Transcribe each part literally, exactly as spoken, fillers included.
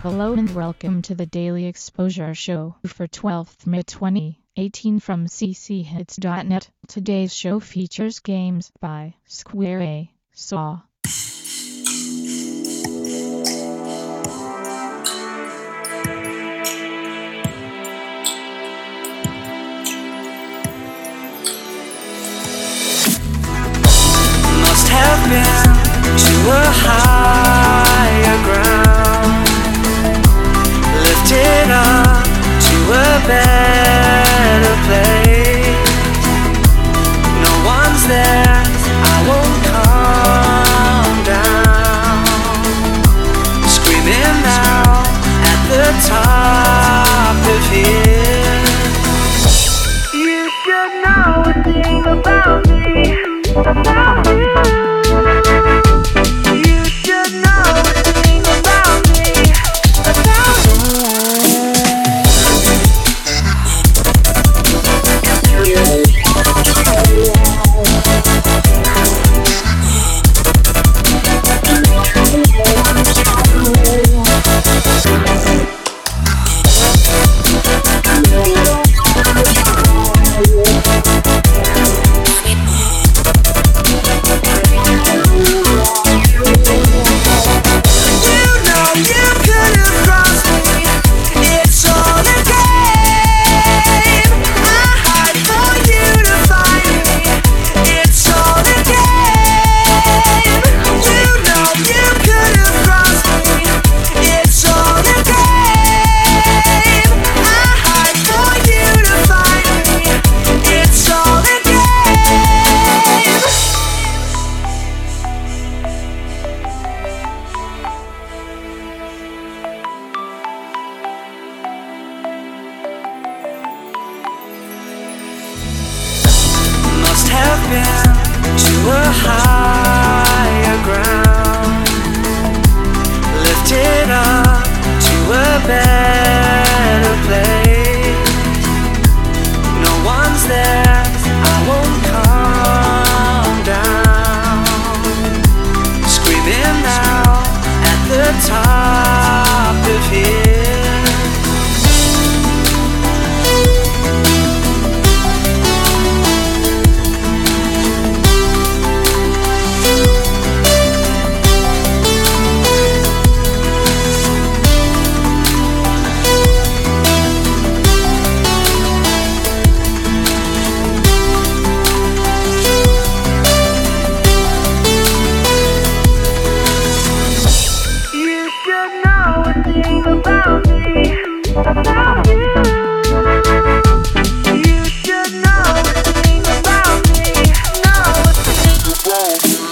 Hello and welcome to the Daily Exposure Show for twelfth May twenty eighteen from c c hits dot net. Today's show features games by Square A. Saw. Must have been to a higher ground, lifted up to a better place. No one's there, I won't come down, screaming out at the top of here. You should know a thing about me, about you. You should know a thing about me, about have been to a higher ground, lifted up to a better place. No one's there, I won't come down, screaming out at the top of here. About me, about you. You should know a thing about me, know a thing about me.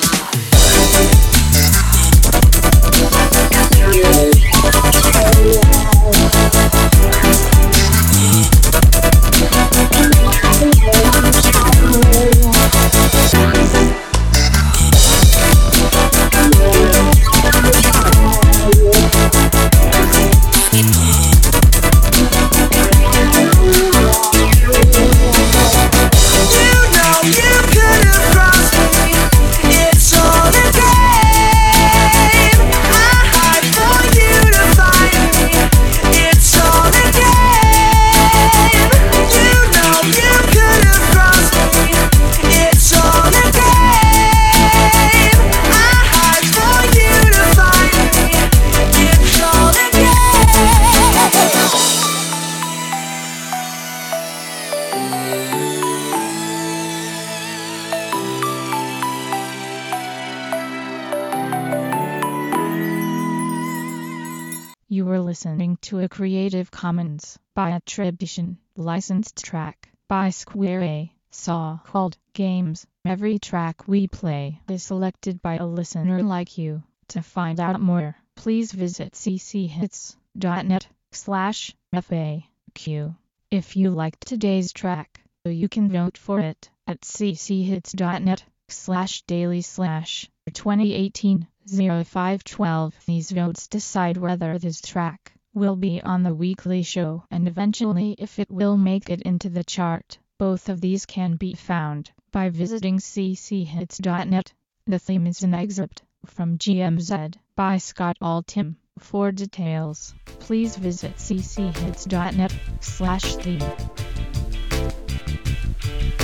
You were listening to a Creative Commons by attribution, licensed track by Square A. Saw called Games. Every track we play is selected by a listener like you. To find out more, please visit c c hits dot net slash F A Q. If you liked today's track, you can vote for it at c c hits dot net slash daily slash twenty eighteen oh five twelve. These votes decide whether this track will be on the weekly show and eventually if it will make it into the chart. Both of these can be found by visiting c c hits dot net. The theme is an excerpt from G M Z by Scott Altham For details, please visit c c hits dot net slash theme.